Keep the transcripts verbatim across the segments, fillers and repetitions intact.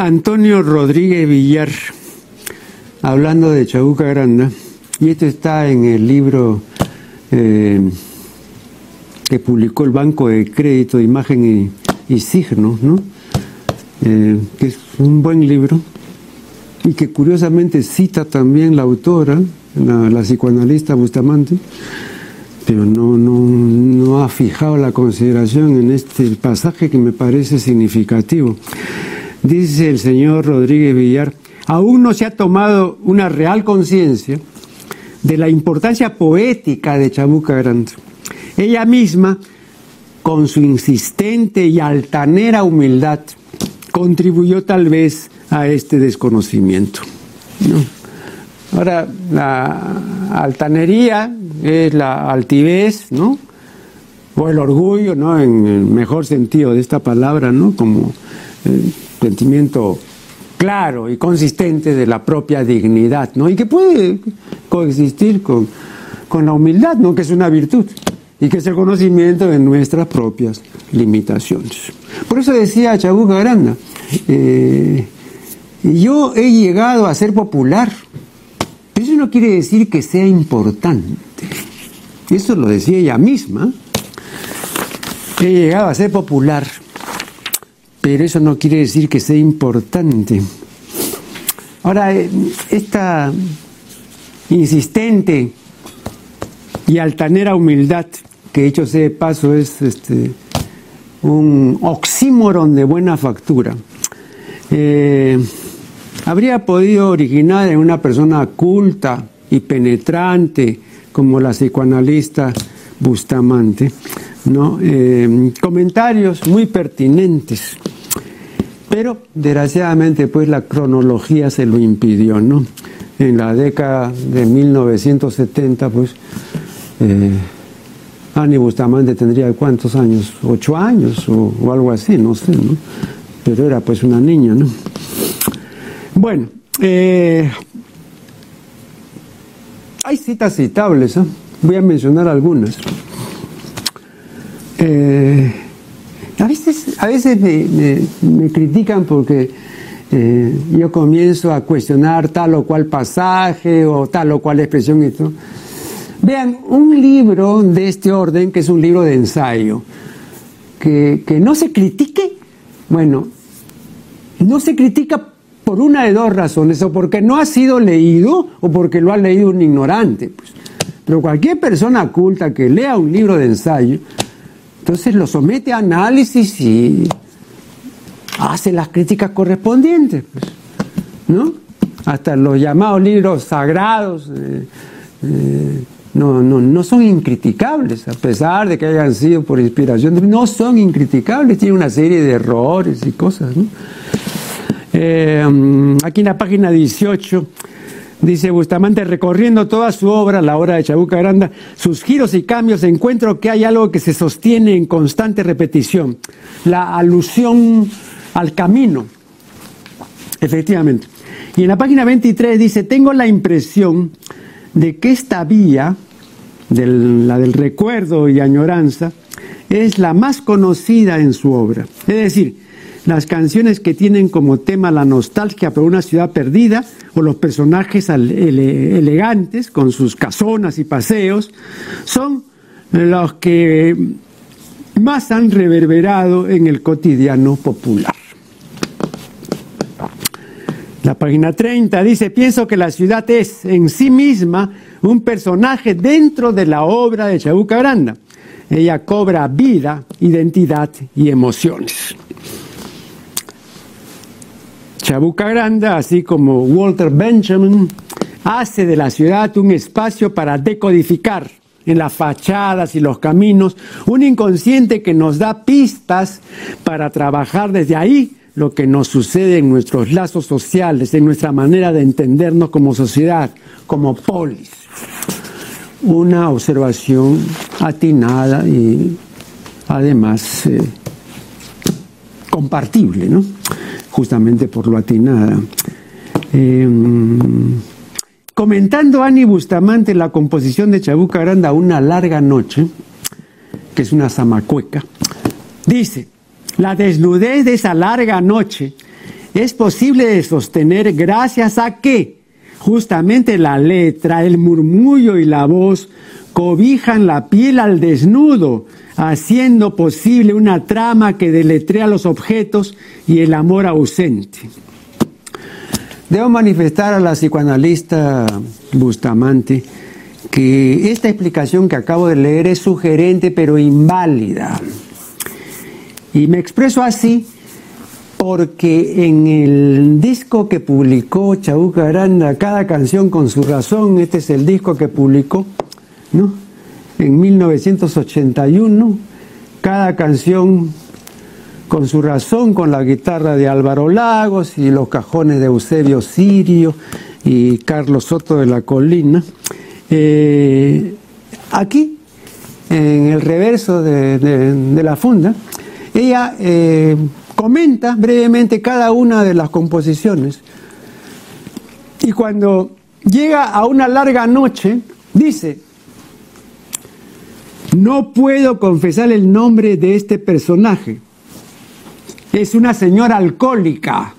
Antonio Rodríguez Villar, hablando de Chabuca Granda, y esto está en el libro eh, que publicó el Banco de Crédito de Imagen y, y Signos, ¿no? Eh, que es un buen libro y que curiosamente cita también la autora, la, la psicoanalista Bustamante, pero no, no, no ha fijado la consideración en este pasaje que me parece significativo. Dice el señor Rodríguez Villar: aún no se ha tomado una real conciencia de la importancia poética de Chabuca Granda. Ella misma, con su insistente y altanera humildad, contribuyó tal vez a este desconocimiento, ¿no? Ahora, la altanería es la altivez, ¿no? O el orgullo, ¿no? En el mejor sentido de esta palabra, ¿no? Como eh, sentimiento claro y consistente de la propia dignidad, ¿no? Y que puede coexistir con, con la humildad, ¿no? Que es una virtud y que es el conocimiento de nuestras propias limitaciones. Por eso decía Chabuca Granda, eh, yo he llegado a ser popular, pero eso no quiere decir que sea importante. Eso lo decía ella misma. He llegado a ser popular, pero eso no quiere decir que sea importante. Ahora, esta insistente y altanera humildad, que dicho sea de paso es este, un oxímoron de buena factura, eh, habría podido originar en una persona culta y penetrante como la psicoanalista Bustamante, ¿no? Eh, comentarios muy pertinentes, pero desgraciadamente pues la cronología se lo impidió, ¿no? En la década de mil novecientos setenta pues eh, Annie Bustamante tendría ¿cuántos años? Ocho años o, o algo así, no sé, ¿no? Pero era pues una niña, ¿no? Bueno, eh, hay citas citables, ¿eh? Voy a mencionar algunas. Eh, a veces, a veces me, me, me critican porque eh, yo comienzo a cuestionar tal o cual pasaje o tal o cual expresión y todo. Vean, un libro de este orden, que es un libro de ensayo, que, que no se critique, bueno, no se critica por una de dos razones, o porque no ha sido leído o porque lo ha leído un ignorante, pues. Pero cualquier persona culta que lea un libro de ensayo, entonces lo somete a análisis y hace las críticas correspondientes, pues, ¿no? Hasta los llamados libros sagrados eh, eh, no, no, no son incriticables, a pesar de que hayan sido por inspiración, no son incriticables, tienen una serie de errores y cosas, ¿no? Eh, aquí en la página dieciocho dice Bustamante: recorriendo toda su obra, la obra de Chabuca Granda, sus giros y cambios, encuentro que hay algo que se sostiene en constante repetición: la alusión al camino. Efectivamente. Y en la página veintitrés dice: tengo la impresión de que esta vía, del, la del recuerdo y añoranza, es la más conocida en su obra. Es decir, las canciones que tienen como tema la nostalgia por una ciudad perdida, o los personajes ele- elegantes con sus casonas y paseos, son los que más han reverberado en el cotidiano popular. La página treinta dice: pienso que la ciudad es en sí misma un personaje dentro de la obra de Chabuca Granda. Ella cobra vida, identidad y emociones. Chabuca Granda, así como Walter Benjamin, hace de la ciudad un espacio para decodificar en las fachadas y los caminos un inconsciente que nos da pistas para trabajar desde ahí lo que nos sucede en nuestros lazos sociales, en nuestra manera de entendernos como sociedad, como polis. Una observación atinada y además eh, compartible, ¿no? Justamente por lo atinada. Eh, comentando Annie Bustamante la composición de Chabuca Granda, Una larga noche, que es una zamacueca, dice: la desnudez de esa larga noche es posible de sostener gracias a que justamente la letra, el murmullo y la voz cobijan la piel al desnudo, haciendo posible una trama que deletrea los objetos y el amor ausente. Debo manifestar a la psicoanalista Bustamante que esta explicación que acabo de leer es sugerente pero inválida. Y me expreso así porque en el disco que publicó Chabuca Aranda, Cada canción con su razón, este es el disco que publicó, ¿no?, en mil novecientos ochenta y uno, Cada canción con su razón, con la guitarra de Álvaro Lagos y los cajones de Eusebio Sirio y Carlos Soto de la Colina. Eh, aquí, en el reverso de, de, de la funda, ella eh, comenta brevemente cada una de las composiciones. Y cuando llega a una larga noche, dice: no puedo confesar el nombre de este personaje. Es una señora alcohólica.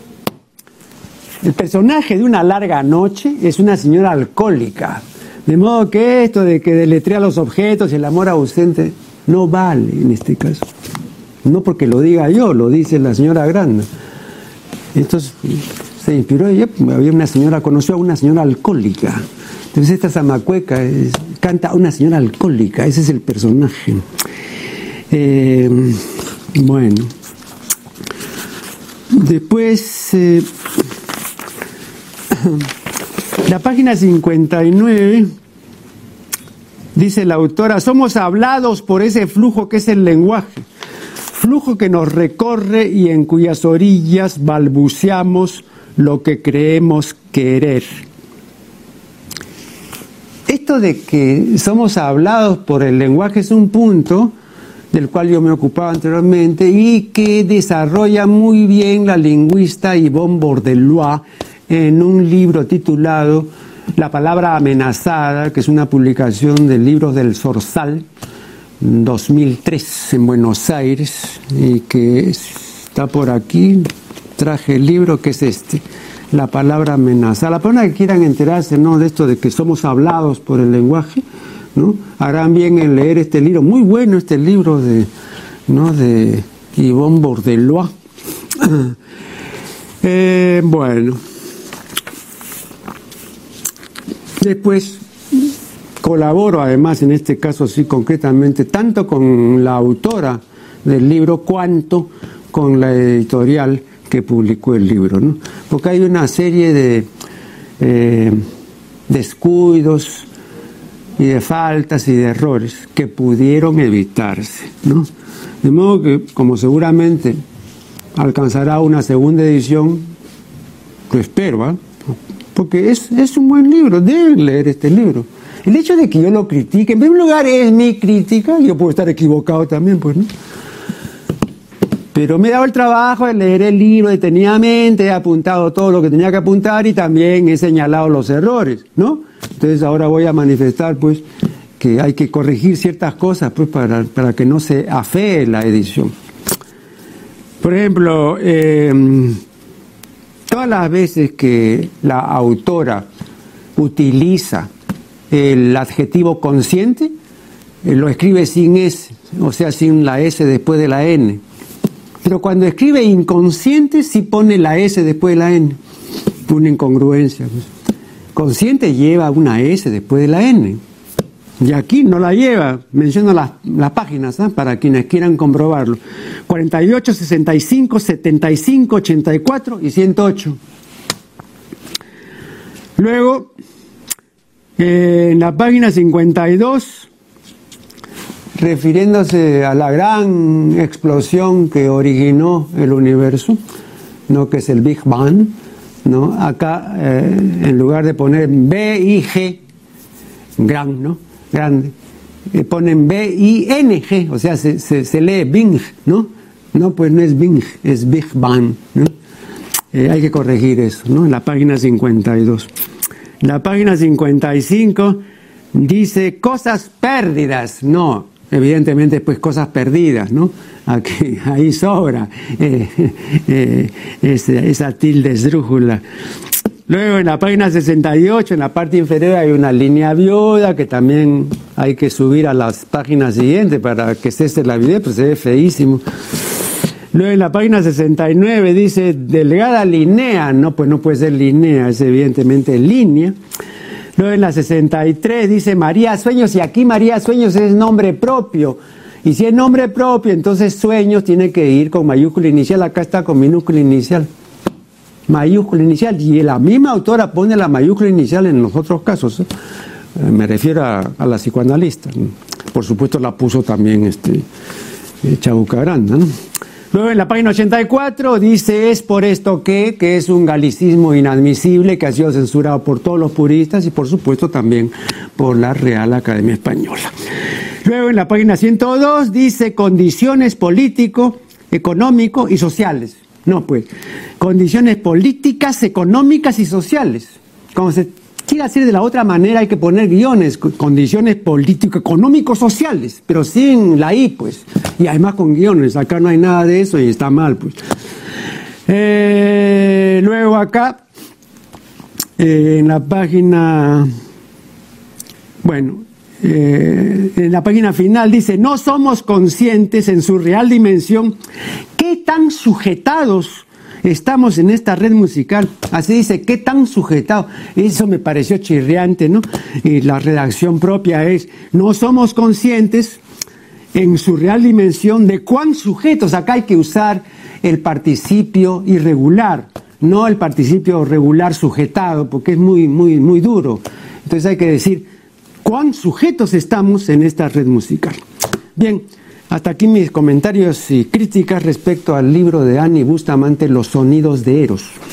El personaje de Una larga noche es una señora alcohólica. De modo que esto de que deletrea los objetos y el amor ausente no vale en este caso. No porque lo diga yo, lo dice la señora Granda. Entonces se inspiró ella, había una señora, conoció a una señora alcohólica. Entonces esta zamacueca es, canta a una señora alcohólica, ese es el personaje. Eh, bueno. Después, eh, la página cincuenta y nueve, dice la autora: somos hablados por ese flujo que es el lenguaje, flujo que nos recorre y en cuyas orillas balbuceamos lo que creemos querer. Esto de que somos hablados por el lenguaje es un punto del cual yo me ocupaba anteriormente y que desarrolla muy bien la lingüista Yvonne Bordelois en un libro titulado La palabra amenazada, que es una publicación de Libros del Zorzal, dos mil tres, en Buenos Aires, y que está por aquí. Traje el libro, que es este, La palabra amenazada. La persona que quieran enterarse, ¿no?, de esto de que somos hablados por el lenguaje, ¿no?, harán bien en leer este libro, muy bueno este libro de, ¿no?, de Yvonne Bordelois. eh, bueno, después colaboro además en este caso sí concretamente tanto con la autora del libro cuanto con la editorial que publicó el libro, ¿no?, porque hay una serie de eh, descuidos y de faltas y de errores que pudieron evitarse, ¿no? De modo que, como seguramente alcanzará una segunda edición, lo espero, ¿eh?, porque es, es un buen libro, deben leer este libro. El hecho de que yo lo critique, en primer lugar, es mi crítica, yo puedo estar equivocado también, pues, ¿no? Pero me he dado el trabajo de leer el libro detenidamente, he apuntado todo lo que tenía que apuntar y también he señalado los errores, ¿no? Entonces ahora voy a manifestar, pues, que hay que corregir ciertas cosas, pues, para, para que no se afee la edición. Por ejemplo, eh, todas las veces que la autora utiliza el adjetivo consciente, eh, lo escribe sin S, o sea, sin la S después de la N. Pero cuando escribe inconsciente, sí pone la S después de la N. Una incongruencia, pues. Consciente lleva una S después de la N. Y aquí no la lleva. Menciono las, las páginas, ¿eh?, para quienes quieran comprobarlo. cuarenta y ocho, sesenta y cinco, setenta y cinco, ochenta y cuatro y ciento ocho. Luego, eh, en la página cincuenta y dos, refiriéndose a la gran explosión que originó el universo, ¿no?, que es el Big Bang, ¿no?, acá eh, en lugar de poner B I G, gran, ¿no?, grande, eh, ponen B I N G, o sea, se, se, se lee Bing, ¿no? No, pues no es Bing, es Big Bang, ¿no? Eh, hay que corregir eso, ¿no?, en la página cincuenta y dos. La página cincuenta y cinco dice cosas pérdidas, no, evidentemente pues cosas perdidas, ¿no? Aquí, ahí sobra eh, eh, esa, esa tilde esdrújula. Luego en la página sesenta y ocho, en la parte inferior, hay una línea viuda que también hay que subir a las páginas siguientes para que cese la video, pues se ve feísimo. Luego en la página sesenta y nueve dice delgada línea, no, pues no puede ser línea, es evidentemente línea. Luego en la sesenta y tres dice María Sueños, y aquí María Sueños es nombre propio. Y si es nombre propio, entonces Sueños tiene que ir con mayúscula inicial, acá está con minúscula inicial. Mayúscula inicial, y la misma autora pone la mayúscula inicial en los otros casos, ¿eh? Me refiero a, a la psicoanalista. Por supuesto la puso también este, Chabuca Granda, ¿no? Luego en la página ochenta y cuatro dice es por esto que, que es un galicismo inadmisible que ha sido censurado por todos los puristas y por supuesto también por la Real Academia Española. Luego en la página ciento dos dice condiciones político, económico y sociales. No, pues, condiciones políticas, económicas y sociales. Como se quiere hacer de la otra manera, hay que poner guiones, condiciones político, económico, sociales, pero sin la I, pues, y además con guiones. Acá no hay nada de eso y está mal, pues. Eh, luego acá, eh, en la página, bueno, eh, en la página final dice, no somos conscientes en su real dimensión qué tan sujetados estamos en esta red musical. Así dice, qué tan sujetados. Eso me pareció chirriante, ¿no? Y la redacción propia es, no somos conscientes en su real dimensión de cuán sujetos. Acá hay que usar el participio irregular, no el participio regular sujetado, porque es muy, muy, muy duro. Entonces hay que decir, cuán sujetos estamos en esta red musical. Bien, hasta aquí mis comentarios y críticas respecto al libro de Annie Bustamante, Los sonidos de Eros.